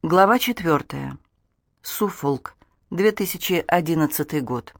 Глава 4. Суффолк, 2011 год.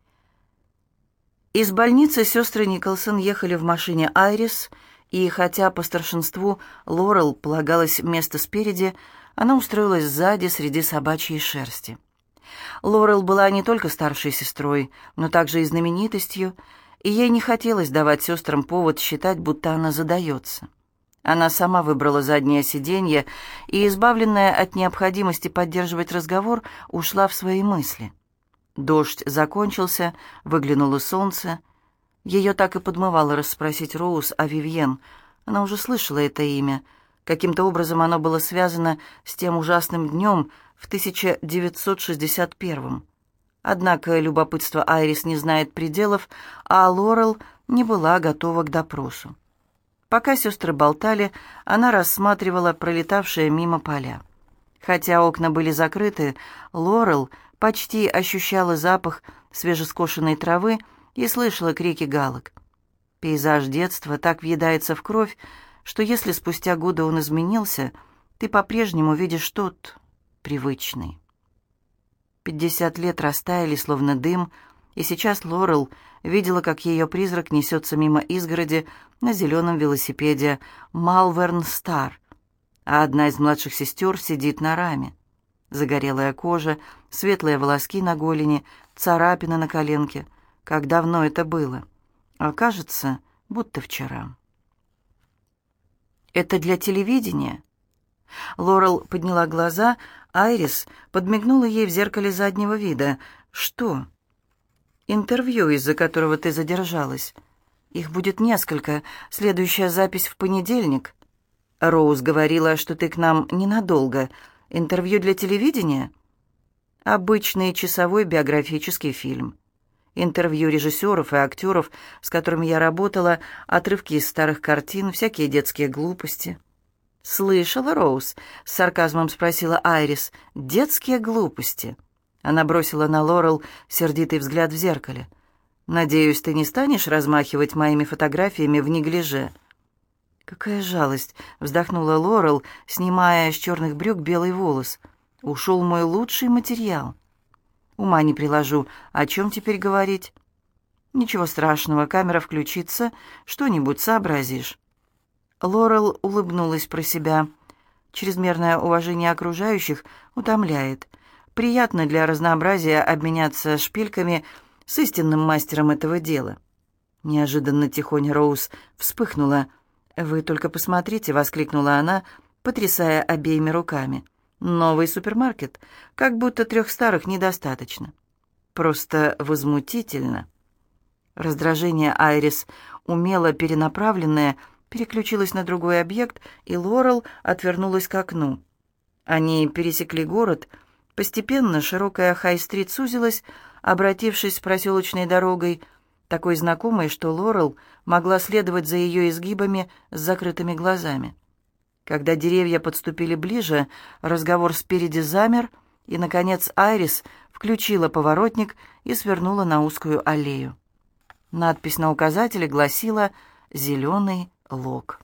Из больницы сестры Николсон ехали в машине Айрис, и хотя по старшинству Лорел полагалось место спереди, она устроилась сзади среди собачьей шерсти. Лорел была не только старшей сестрой, но также и знаменитостью, и ей не хотелось давать сестрам повод считать, будто она задается. Она сама выбрала заднее сиденье и, избавленная от необходимости поддерживать разговор, ушла в свои мысли. Дождь закончился, выглянуло солнце. Ее так и подмывало расспросить Роуз о Вивьен. Она уже слышала это имя. Каким-то образом оно было связано с тем ужасным днем в 1961-м. Однако любопытство Айрис не знает пределов, а Лорел не была готова к допросу. Пока сестры болтали, она рассматривала пролетавшие мимо поля. Хотя окна были закрыты, Лорел почти ощущала запах свежескошенной травы и слышала крики галок. Пейзаж детства так въедается в кровь, что если спустя годы он изменился, ты по-прежнему видишь тот привычный. 50 лет растаяли, словно дым, и сейчас Лорел видела, как ее призрак несется мимо изгороди на зеленом велосипеде «Малверн Стар», а одна из младших сестер сидит на раме. Загорелая кожа, светлые волоски на голени, царапина на коленке. Как давно это было? А кажется, будто вчера. «Это для телевидения?» Лорел подняла глаза, Айрис подмигнула ей в зеркале заднего вида. «Что?» «Интервью, из-за которого ты задержалась. Их будет несколько. Следующая запись в понедельник. Роуз говорила, что ты к нам ненадолго. Интервью для телевидения?» «Обычный часовой биографический фильм. Интервью режиссеров и актеров, с которыми я работала, отрывки из старых картин, всякие детские глупости». «Слышала, Роуз?» — с сарказмом спросила Айрис. «Детские глупости». Она бросила на Лорел сердитый взгляд в зеркале. «Надеюсь, ты не станешь размахивать моими фотографиями в неглиже?» «Какая жалость!» — вздохнула Лорел, снимая с черных брюк белый волос. «Ушел мой лучший материал». «Ума не приложу. О чем теперь говорить?» «Ничего страшного, камера включится, что-нибудь сообразишь». Лорел улыбнулась про себя. Чрезмерное уважение окружающих утомляет. Приятно для разнообразия обменяться шпильками с истинным мастером этого дела. Неожиданно тихоня Роуз вспыхнула. «Вы только посмотрите!» — воскликнула она, потрясая обеими руками. «Новый супермаркет. Как будто 3 старых недостаточно. Просто возмутительно!» Раздражение Айрис, умело перенаправленное, переключилось на другой объект, и Лорел отвернулась к окну. Они пересекли город. Постепенно широкая Хай-стрит сузилась, обратившись проселочной дорогой, такой знакомой, что Лорел могла следовать за ее изгибами с закрытыми глазами. Когда деревья подступили ближе, разговор спереди замер, и, наконец, Айрис включила поворотник и свернула на узкую аллею. Надпись на указателе гласила «Зеленый лог».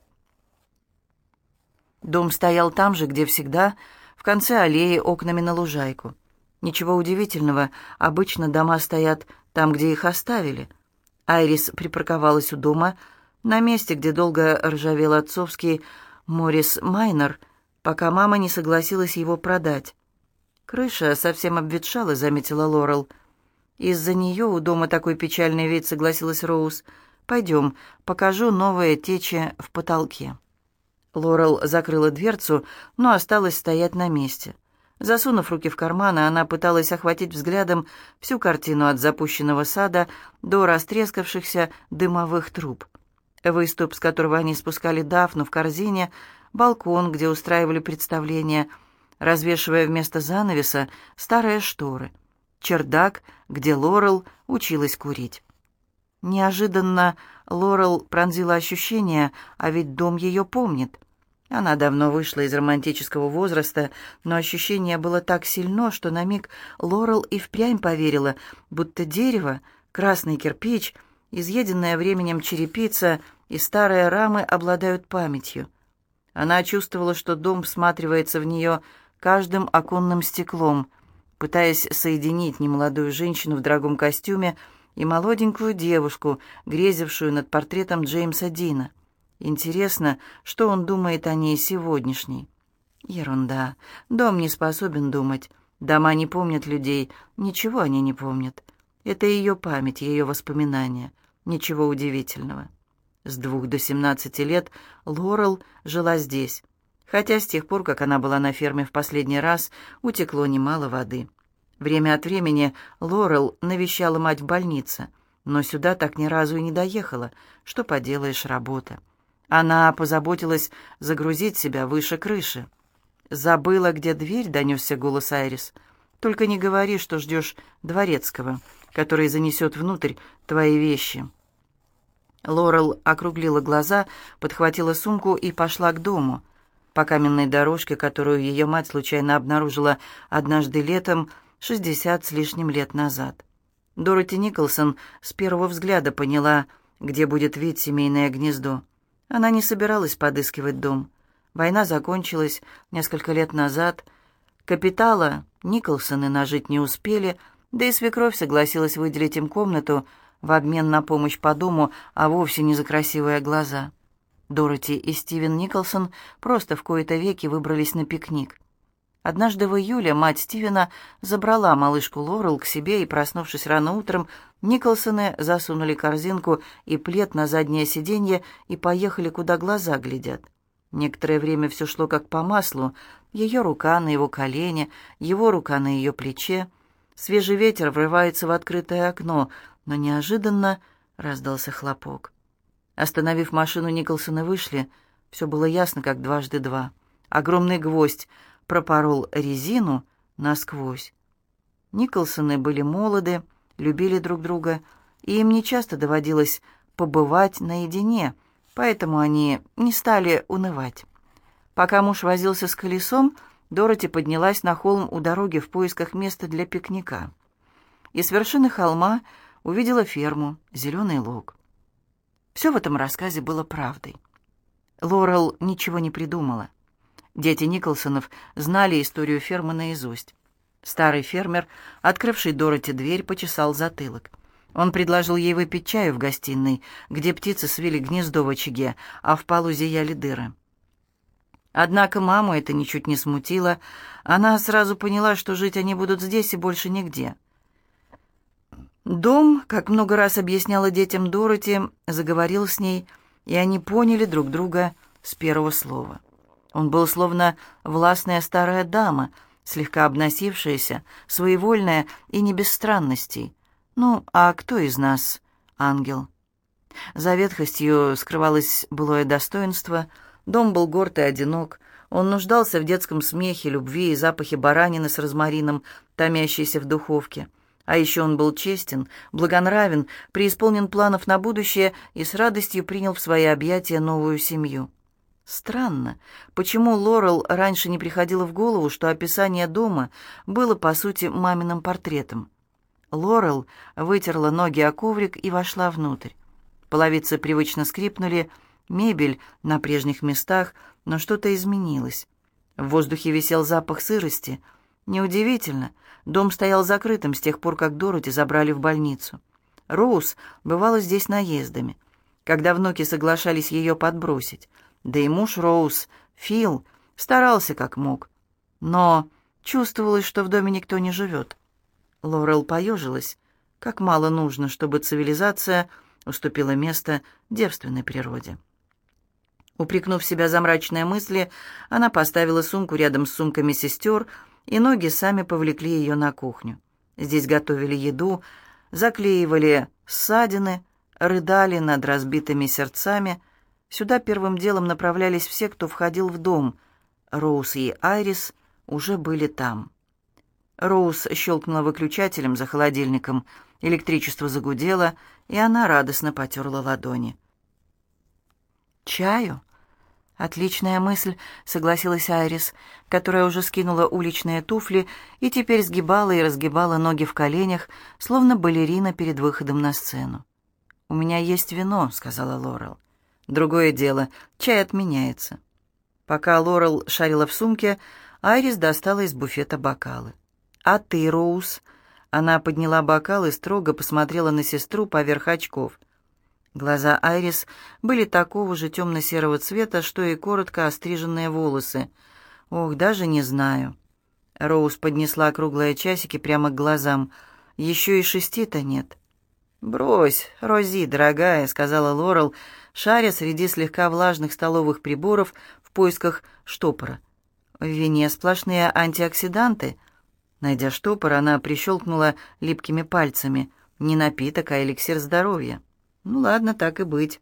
Дом стоял там же, где всегда, в конце аллеи, окнами на лужайку. Ничего удивительного, обычно дома стоят там, где их оставили. Айрис припарковалась у дома, на месте, где долго ржавел отцовский Моррис Майнер, пока мама не согласилась его продать. «Крыша совсем обветшала», — заметила Лорел. «Из-за нее у дома такой печальный вид», — согласилась Роуз. «Пойдем, покажу новые течи в потолке». Лорел закрыла дверцу, но осталась стоять на месте. Засунув руки в карманы, она пыталась охватить взглядом всю картину от запущенного сада до растрескавшихся дымовых труб. Выступ, с которого они спускали Дафну в корзине, балкон, где устраивали представления, развешивая вместо занавеса старые шторы, чердак, где Лорел училась курить. Неожиданно Лорел пронзила ощущение, а ведь дом ее помнит. Она давно вышла из романтического возраста, но ощущение было так сильно, что на миг Лорел и впрямь поверила, будто дерево, красный кирпич, изъеденная временем черепица и старые рамы обладают памятью. Она чувствовала, что дом всматривается в нее, каждым оконным стеклом, пытаясь соединить немолодую женщину в дорогом костюме и молоденькую девушку, грезившую над портретом Джеймса Дина. Интересно, что он думает о ней сегодняшней? Ерунда. Дом не способен думать. Дома не помнят людей. Ничего они не помнят. Это ее память, ее воспоминания. Ничего удивительного. С 2 до 17 лет Лорел жила здесь. Хотя с тех пор, как она была на ферме в последний раз, утекло немало воды. Время от времени Лорел навещала мать в больнице, но сюда так ни разу и не доехала. Что поделаешь, работа. Она позаботилась загрузить себя выше крыши. «Забыла, где дверь?» — донесся голос Айрис. «Только не говори, что ждешь дворецкого, который занесет внутрь твои вещи». Лорел округлила глаза, подхватила сумку и пошла к дому. По каменной дорожке, которую ее мать случайно обнаружила однажды летом, 60 с лишним лет назад. Дороти Николсон с первого взгляда поняла, где будет вид семейное гнездо. Она не собиралась подыскивать дом. Война закончилась несколько лет назад. Капитала Николсоны нажить не успели, да и свекровь согласилась выделить им комнату в обмен на помощь по дому, а вовсе не за красивые глаза. Дороти и Стивен Николсон просто в кои-то веки выбрались на пикник. Однажды в июле мать Стивена забрала малышку Лорел к себе, и, проснувшись рано утром, Николсоны засунули корзинку и плед на заднее сиденье и поехали, куда глаза глядят. Некоторое время все шло как по маслу. Ее рука на его колене, его рука на ее плече. Свежий ветер врывается в открытое окно, но неожиданно раздался хлопок. Остановив машину, Николсоны вышли. Все было ясно, как 2 × 2. Огромный гвоздь пропорол резину насквозь. Николсоны были молоды, любили друг друга, и им нечасто доводилось побывать наедине, поэтому они не стали унывать. Пока муж возился с колесом, Дороти поднялась на холм у дороги в поисках места для пикника. И с вершины холма увидела ферму, зеленый луг. Все в этом рассказе было правдой. Лорел ничего не придумала. Дети Николсонов знали историю фермы наизусть. Старый фермер, открывший Дороти дверь, почесал затылок. Он предложил ей выпить чаю в гостиной, где птицы свили гнездо в очаге, а в полу зияли дыры. Однако маму это ничуть не смутило. Она сразу поняла, что жить они будут здесь и больше нигде. Дом, как много раз объясняла детям Дороти, заговорил с ней, и они поняли друг друга с первого слова. Он был словно властная старая дама, слегка обносившаяся, своевольная и не без странностей. Ну, а кто из нас ангел? За ветхостью скрывалось былое достоинство. Дом был горд и одинок. Он нуждался в детском смехе, любви и запахе баранины с розмарином, томящейся в духовке. А еще он был честен, благонравен, преисполнен планов на будущее и с радостью принял в свои объятия новую семью. Странно, почему Лорел раньше не приходило в голову, что описание дома было, по сути, маминым портретом. Лорел вытерла ноги о коврик и вошла внутрь. Половицы привычно скрипнули, мебель на прежних местах, но что-то изменилось. В воздухе висел запах сырости. Неудивительно, дом стоял закрытым с тех пор, как Дороти забрали в больницу. Роуз бывала здесь наездами, когда внуки соглашались ее подбросить. Да и муж Роуз, Фил, старался как мог. Но чувствовалось, что в доме никто не живет. Лорел поежилась. Как мало нужно, чтобы цивилизация уступила место девственной природе. Упрекнув себя за мрачные мысли, она поставила сумку рядом с сумками сестер, и ноги сами повлекли ее на кухню. Здесь готовили еду, заклеивали ссадины, рыдали над разбитыми сердцами. Сюда первым делом направлялись все, кто входил в дом. Роуз и Айрис уже были там. Роуз щелкнула выключателем за холодильником, электричество загудело, и она радостно потерла ладони. «Чаю?» «Отличная мысль», — согласилась Айрис, которая уже скинула уличные туфли и теперь сгибала и разгибала ноги в коленях, словно балерина перед выходом на сцену. «У меня есть вино», — сказала Лорел. «Другое дело, чай отменяется». Пока Лорел шарила в сумке, Айрис достала из буфета бокалы. «А ты, Роуз?» Она подняла бокал и строго посмотрела на сестру поверх очков. Глаза Айрис были такого же темно-серого цвета, что и коротко остриженные волосы. «Ох, даже не знаю». Роуз поднесла круглые часики прямо к глазам. «Еще и 6-то нет». «Брось, Рози, дорогая», — сказала Лорел, шаря среди слегка влажных столовых приборов в поисках штопора. «В вине сплошные антиоксиданты». Найдя штопор, она прищелкнула липкими пальцами. «Не напиток, а эликсир здоровья». «Ну ладно, так и быть».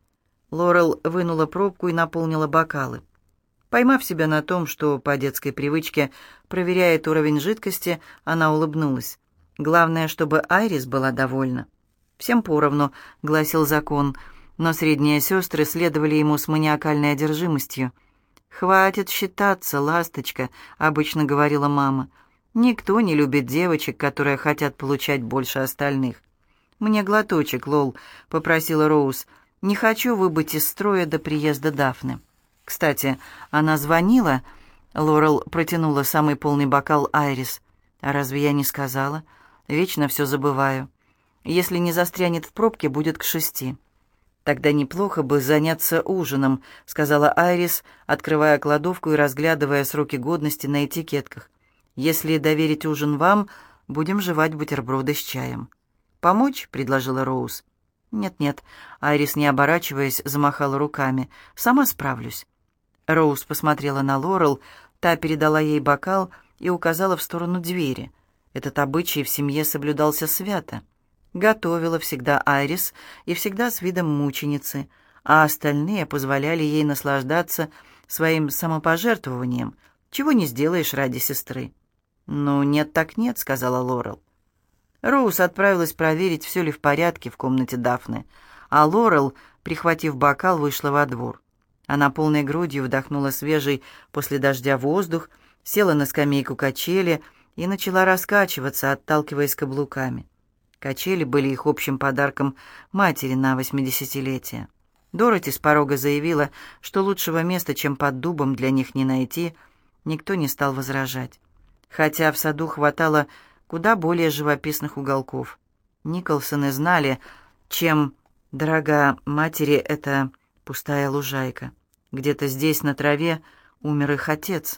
Лорел вынула пробку и наполнила бокалы. Поймав себя на том, что по детской привычке проверяет уровень жидкости, она улыбнулась. Главное, чтобы Айрис была довольна. «Всем поровну», — гласил закон, но средние сестры следовали ему с маниакальной одержимостью. «Хватит считаться, ласточка», — обычно говорила мама. «Никто не любит девочек, которые хотят получать больше остальных». «Мне глоточек, Лол», — попросила Роуз. «Не хочу выбыть из строя до приезда Дафны». «Кстати, она звонила?» Лорел протянула самый полный бокал Айрис. «А разве я не сказала? Вечно все забываю. Если не застрянет в пробке, будет к 6. «Тогда неплохо бы заняться ужином», — сказала Айрис, открывая кладовку и разглядывая сроки годности на этикетках. «Если доверить ужин вам, будем жевать бутерброды с чаем». «Помочь?» — предложила Роуз. «Нет-нет», — Айрис, не оборачиваясь, замахала руками. «Сама справлюсь». Роуз посмотрела на Лорел, та передала ей бокал и указала в сторону двери. Этот обычай в семье соблюдался свято. Готовила всегда Айрис и всегда с видом мученицы, а остальные позволяли ей наслаждаться своим самопожертвованием, чего не сделаешь ради сестры. «Ну, нет так нет», — сказала Лорел. Роуз отправилась проверить, все ли в порядке в комнате Дафны, а Лорел, прихватив бокал, вышла во двор. Она полной грудью вдохнула свежий после дождя воздух, села на скамейку качели и начала раскачиваться, отталкиваясь каблуками. Качели были их общим подарком матери на 80-летие. Дороти с порога заявила, что лучшего места, чем под дубом, для них не найти. Никто не стал возражать. Хотя в саду хватало куда более живописных уголков. Николсоны знали, чем дорога матери эта пустая лужайка. Где-то здесь, на траве, умер их отец.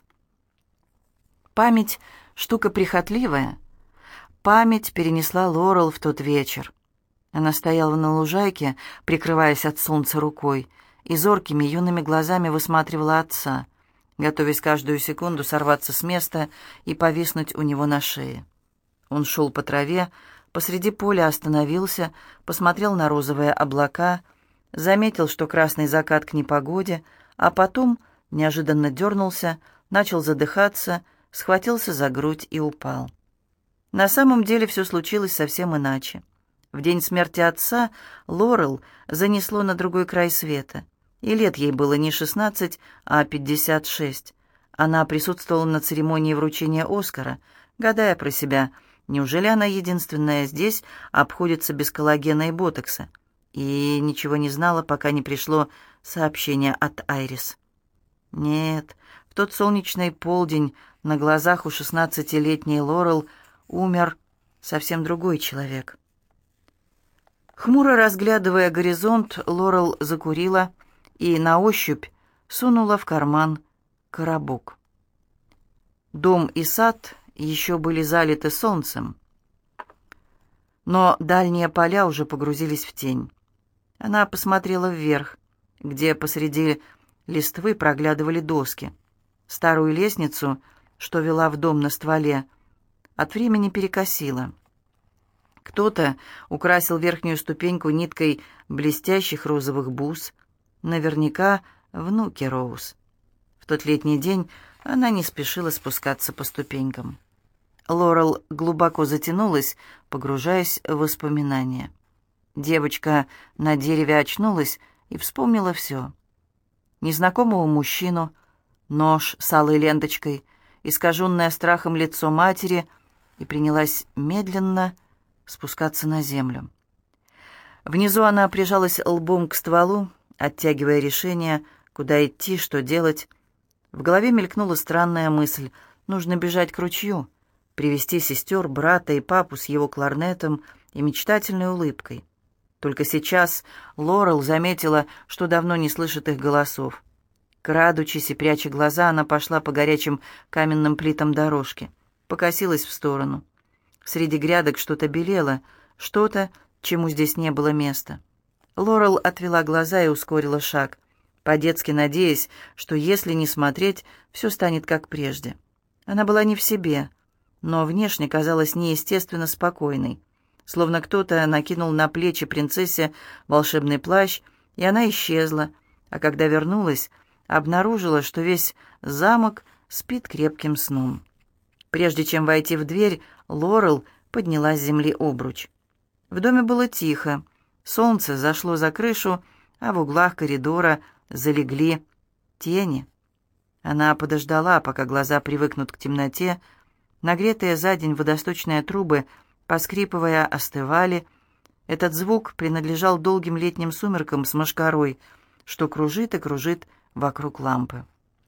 Память — штука прихотливая. Память перенесла Лорел в тот вечер. Она стояла на лужайке, прикрываясь от солнца рукой, и зоркими юными глазами высматривала отца, готовясь каждую секунду сорваться с места и повиснуть у него на шее. Он шел по траве, посреди поля остановился, посмотрел на розовые облака, заметил, что красный закат к непогоде, а потом неожиданно дернулся, начал задыхаться, схватился за грудь и упал. На самом деле все случилось совсем иначе. В день смерти отца Лорел занесло на другой край света, и лет ей было не 16, а 56. Она присутствовала на церемонии вручения Оскара, гадая про себя, неужели она единственная здесь обходится без коллагена и ботокса, и ничего не знала, пока не пришло сообщение от Айрис. Нет, в тот солнечный полдень на глазах у 16-летней Лорел умер совсем другой человек. Хмуро разглядывая горизонт, Лорел закурила и на ощупь сунула в карман коробок. Дом и сад еще были залиты солнцем, но дальние поля уже погрузились в тень. Она посмотрела вверх, где посреди листвы проглядывали доски. Старую лестницу, что вела в дом на стволе, от времени перекосило. Кто-то украсил верхнюю ступеньку ниткой блестящих розовых бус. Наверняка внуки Роуз. В тот летний день она не спешила спускаться по ступенькам. Лорел глубоко затянулась, погружаясь в воспоминания. Девочка на дереве очнулась и вспомнила все. Незнакомого мужчину, нож с алой ленточкой, искаженное страхом лицо матери, и принялась медленно спускаться на землю. Внизу она прижалась лбом к стволу, оттягивая решение, куда идти, что делать. В голове мелькнула странная мысль. Нужно бежать к ручью, привести сестер, брата и папу с его кларнетом и мечтательной улыбкой. Только сейчас Лорел заметила, что давно не слышит их голосов. Крадучись и пряча глаза, она пошла по горячим каменным плитам дорожки. Покосилась в сторону. Среди грядок что-то белело, что-то, чему здесь не было места. Лорел отвела глаза и ускорила шаг, по-детски надеясь, что если не смотреть, все станет как прежде. Она была не в себе, но внешне казалась неестественно спокойной, словно кто-то накинул на плечи принцессе волшебный плащ, и она исчезла, а когда вернулась, обнаружила, что весь замок спит крепким сном. Прежде чем войти в дверь, Лорел подняла с земли обруч. В доме было тихо, солнце зашло за крышу, а в углах коридора залегли тени. Она подождала, пока глаза привыкнут к темноте. Нагретые за день водосточные трубы, поскрипывая, остывали. Этот звук принадлежал долгим летним сумеркам с мошкарой, что кружит и кружит вокруг лампы.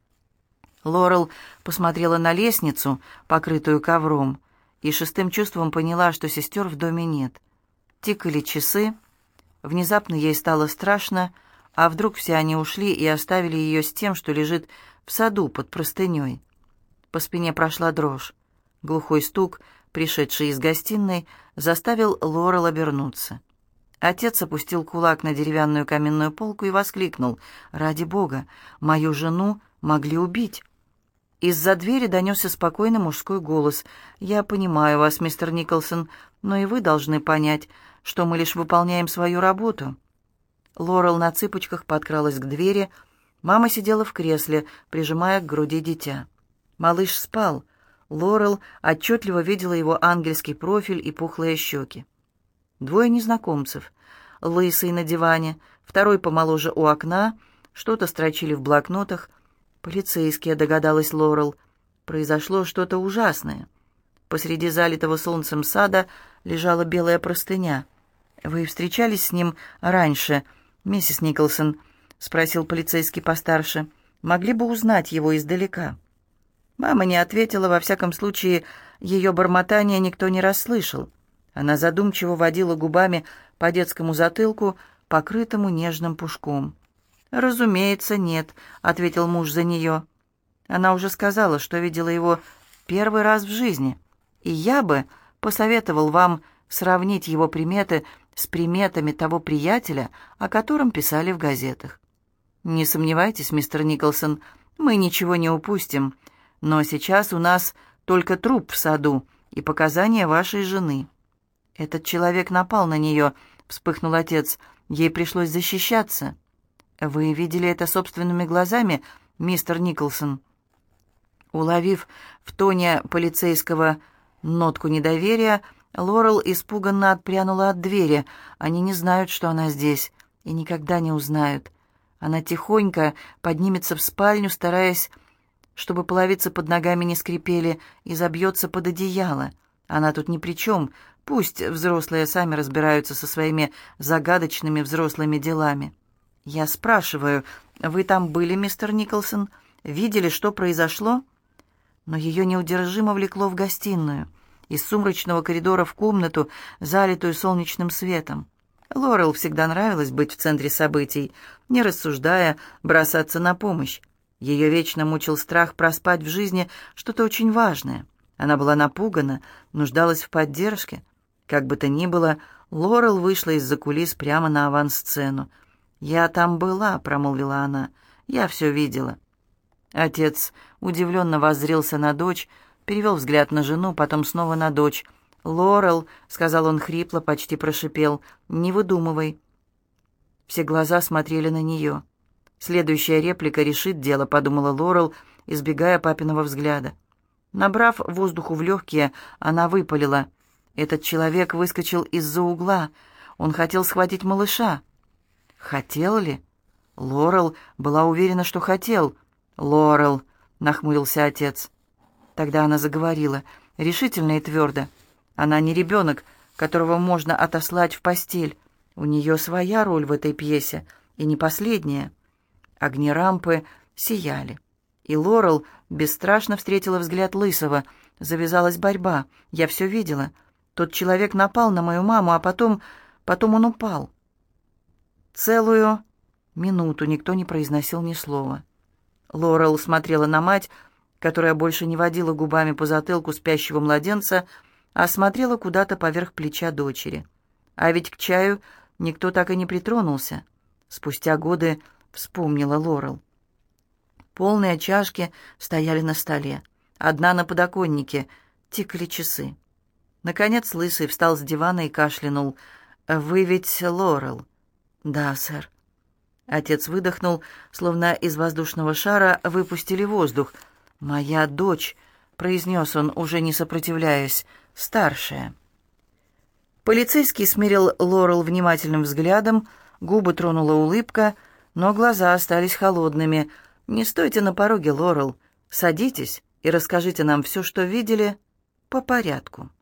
Лорел посмотрела на лестницу, покрытую ковром, и шестым чувством поняла, что сестер в доме нет. Тикали часы. Внезапно ей стало страшно, а вдруг все они ушли и оставили ее с тем, что лежит в саду под простыней. По спине прошла дрожь. Глухой стук, пришедший из гостиной, заставил Лорел обернуться. Отец опустил кулак на деревянную каменную полку и воскликнул: «Ради Бога, мою жену могли убить!» Из-за двери донесся спокойный мужской голос. «Я понимаю вас, мистер Николсон, но и вы должны понять, что мы лишь выполняем свою работу». Лорел на цыпочках подкралась к двери. Мама сидела в кресле, прижимая к груди дитя. Малыш спал. Лорел отчетливо видела его ангельский профиль и пухлые щеки. Двое незнакомцев. Лысый на диване, второй помоложе у окна, что-то строчили в блокнотах. «Полицейские», — догадалась Лорел. Произошло что-то ужасное. Посреди залитого солнцем сада лежала белая простыня. «Вы встречались с ним раньше, миссис Николсон?» — спросил полицейский постарше. «Могли бы узнать его издалека». Мама не ответила, во всяком случае, ее бормотание никто не расслышал. Она задумчиво водила губами по детскому затылку, покрытому нежным пушком. «Разумеется, нет», — ответил муж за нее. Она уже сказала, что видела его первый раз в жизни, и я бы посоветовал вам сравнить его приметы с приметами того приятеля, о котором писали в газетах. Не сомневайтесь, мистер Николсон, мы ничего не упустим, но сейчас у нас только труп в саду и показания вашей жены». «Этот человек напал на нее», — вспыхнул отец. «Ей пришлось защищаться». «Вы видели это собственными глазами, мистер Николсон?» Уловив в тоне полицейского нотку недоверия, Лорел испуганно отпрянула от двери. Они не знают, что она здесь, и никогда не узнают. Она тихонько поднимется в спальню, стараясь, чтобы половицы под ногами не скрипели, и забьется под одеяло. Она тут ни при чем. Пусть взрослые сами разбираются со своими загадочными взрослыми делами. «Я спрашиваю, вы там были, мистер Николсон? Видели, что произошло?» Но ее неудержимо влекло в гостиную, из сумрачного коридора в комнату, залитую солнечным светом. Лорел всегда нравилось быть в центре событий, не рассуждая, бросаться на помощь. Ее вечно мучил страх проспать в жизни что-то очень важное. Она была напугана, нуждалась в поддержке. Как бы то ни было, Лорел вышла из-за кулис прямо на авансцену. «Я там была», — промолвила она, — «я все видела». Отец удивленно воззрился на дочь, перевел взгляд на жену, потом снова на дочь. «Лорел», — сказал он хрипло, почти прошипел, — «не выдумывай». Все глаза смотрели на нее. «Следующая реплика решит дело», — подумала Лорел, избегая папиного взгляда. Набрав воздуху в легкие, она выпалила: «Этот человек выскочил из-за угла. Он хотел схватить малыша». «Хотел ли?» Лорел была уверена, что хотел. «Лорел», — нахмурился отец. Тогда она заговорила, решительно и твердо. Она не ребенок, которого можно отослать в постель. У нее своя роль в этой пьесе, и не последняя. Огни рампы сияли. И Лорел бесстрашно встретила взгляд Лысого. Завязалась борьба. Я все видела. Тот человек напал на мою маму, а потом он упал. Целую минуту никто не произносил ни слова. Лорел смотрела на мать, которая больше не водила губами по затылку спящего младенца, а смотрела куда-то поверх плеча дочери. А ведь к чаю никто так и не притронулся. Спустя годы вспомнила Лорел. Полные чашки стояли на столе. Одна на подоконнике. Тикали часы. Наконец Лысый встал с дивана и кашлянул. «Вы ведь Лорел?» «Да, сэр». Отец выдохнул, словно из воздушного шара выпустили воздух. «Моя дочь», — произнес он, уже не сопротивляясь, — «старшая». Полицейский смирил Лорел внимательным взглядом, губы тронула улыбка, но глаза остались холодными. «Не стойте на пороге, Лорел. Садитесь и расскажите нам все, что видели, по порядку».